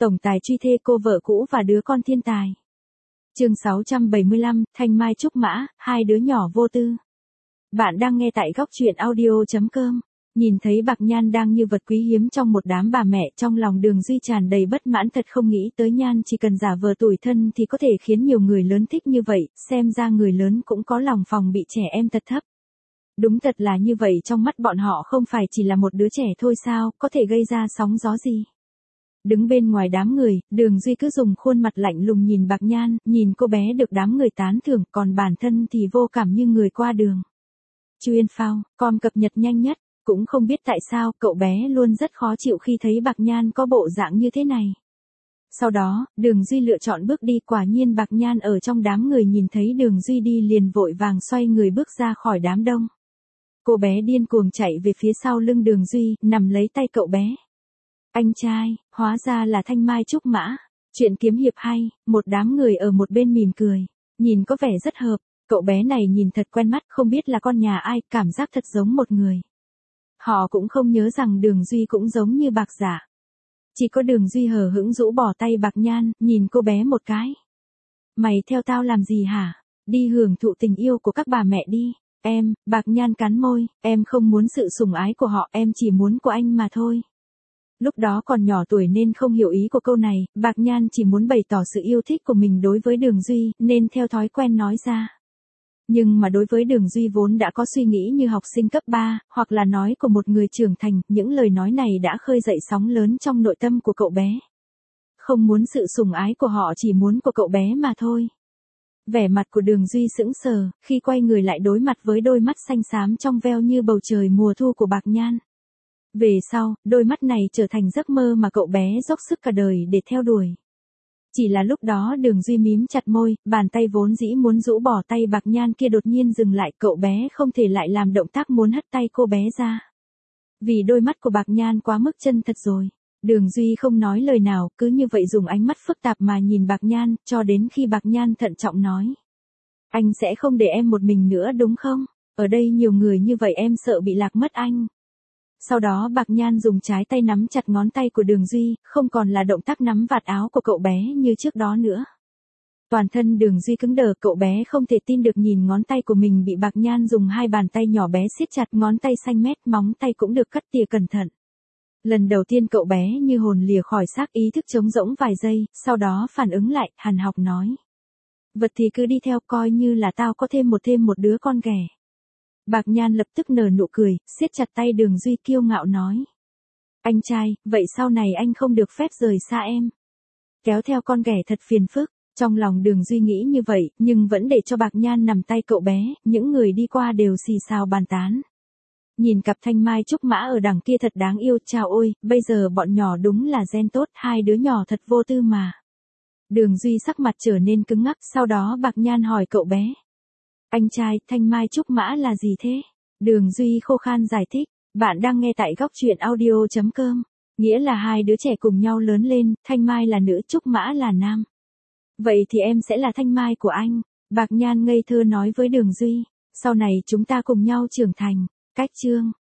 Tổng tài truy thê cô vợ cũ và đứa con thiên tài. Chương 675, Thanh Mai Trúc Mã, hai đứa nhỏ vô tư. Bạn đang nghe tại góc truyện audio.com. Nhìn thấy Bạc Nhan đang như vật quý hiếm trong một đám bà mẹ, trong lòng Đường Duy tràn đầy bất mãn, thật không nghĩ tới Nhan chỉ cần giả vờ tủi thân thì có thể khiến nhiều người lớn thích như vậy, xem ra người lớn cũng có lòng phòng bị trẻ em thật thấp. Đúng thật là như vậy, trong mắt bọn họ không phải chỉ là một đứa trẻ thôi sao, có thể gây ra sóng gió gì. Đứng bên ngoài đám người, Đường Duy cứ dùng khuôn mặt lạnh lùng nhìn Bạc Nhan, nhìn cô bé được đám người tán thưởng, còn bản thân thì vô cảm như người qua đường. Chuyên phao, com cập nhật nhanh nhất, cũng không biết tại sao cậu bé luôn rất khó chịu khi thấy Bạc Nhan có bộ dạng như thế này. Sau đó, Đường Duy lựa chọn bước đi, quả nhiên Bạc Nhan ở trong đám người nhìn thấy Đường Duy đi liền vội vàng xoay người bước ra khỏi đám đông. Cô bé điên cuồng chạy về phía sau lưng Đường Duy, nằm lấy tay cậu bé. Anh trai, hóa ra là Thanh Mai Trúc Mã. Chuyện kiếm hiệp hay, một đám người ở một bên mỉm cười. Nhìn có vẻ rất hợp, cậu bé này nhìn thật quen mắt, không biết là con nhà ai, cảm giác thật giống một người. Họ cũng không nhớ rằng Đường Duy cũng giống như Bạc Giả. Chỉ có Đường Duy hờ hững rũ bỏ tay Bạc Nhan, nhìn cô bé một cái. Mày theo tao làm gì hả? Đi hưởng thụ tình yêu của các bà mẹ đi. Em, Bạc Nhan cắn môi, em không muốn sự sủng ái của họ, em chỉ muốn của anh mà thôi. Lúc đó còn nhỏ tuổi nên không hiểu ý của câu này, Bạc Nhan chỉ muốn bày tỏ sự yêu thích của mình đối với Đường Duy, nên theo thói quen nói ra. Nhưng mà đối với Đường Duy vốn đã có suy nghĩ như học sinh cấp 3, hoặc là nói của một người trưởng thành, những lời nói này đã khơi dậy sóng lớn trong nội tâm của cậu bé. Không muốn sự sủng ái của họ, chỉ muốn của cậu bé mà thôi. Vẻ mặt của Đường Duy sững sờ, khi quay người lại đối mặt với đôi mắt xanh xám trong veo như bầu trời mùa thu của Bạc Nhan. Về sau, đôi mắt này trở thành giấc mơ mà cậu bé dốc sức cả đời để theo đuổi. Chỉ là lúc đó Đường Duy mím chặt môi, bàn tay vốn dĩ muốn rũ bỏ tay Bạc Nhan kia đột nhiên dừng lại, cậu bé không thể lại làm động tác muốn hất tay cô bé ra. Vì đôi mắt của Bạc Nhan quá mức chân thật rồi. Đường Duy không nói lời nào, cứ như vậy dùng ánh mắt phức tạp mà nhìn Bạc Nhan, cho đến khi Bạc Nhan thận trọng nói. Anh sẽ không để em một mình nữa đúng không? Ở đây nhiều người như vậy em sợ bị lạc mất anh. Sau đó Bạc Nhan dùng trái tay nắm chặt ngón tay của Đường Duy, không còn là động tác nắm vạt áo của cậu bé như trước đó nữa. Toàn thân Đường Duy cứng đờ, cậu bé không thể tin được nhìn ngón tay của mình bị Bạc Nhan dùng hai bàn tay nhỏ bé siết chặt, ngón tay xanh mét, móng tay cũng được cắt tỉa cẩn thận. Lần đầu tiên cậu bé như hồn lìa khỏi xác, ý thức trống rỗng vài giây, sau đó phản ứng lại, hằn học nói. Vật thì cứ đi theo, coi như là tao có thêm một đứa con ghẻ. Bạc Nhan lập tức nở nụ cười, siết chặt tay Đường Duy kiêu ngạo nói. Anh trai, vậy sau này anh không được phép rời xa em. Kéo theo con ghẻ thật phiền phức. Trong lòng Đường Duy nghĩ như vậy, nhưng vẫn để cho Bạc Nhan nằm tay cậu bé, những người đi qua đều xì xào bàn tán. Nhìn cặp Thanh Mai Trúc Mã ở đằng kia thật đáng yêu, chào ôi, bây giờ bọn nhỏ đúng là gen tốt, hai đứa nhỏ thật vô tư mà. Đường Duy sắc mặt trở nên cứng ngắc, sau đó Bạc Nhan hỏi cậu bé. Anh trai, Thanh Mai Trúc Mã là gì thế? Đường Duy khô khan giải thích, bạn đang nghe tại góc truyện audio.com, nghĩa là hai đứa trẻ cùng nhau lớn lên, Thanh Mai là nữ, Trúc Mã là nam. Vậy thì em sẽ là Thanh Mai của anh, Bạc Nhan ngây thơ nói với Đường Duy, sau này chúng ta cùng nhau trưởng thành, cách chương.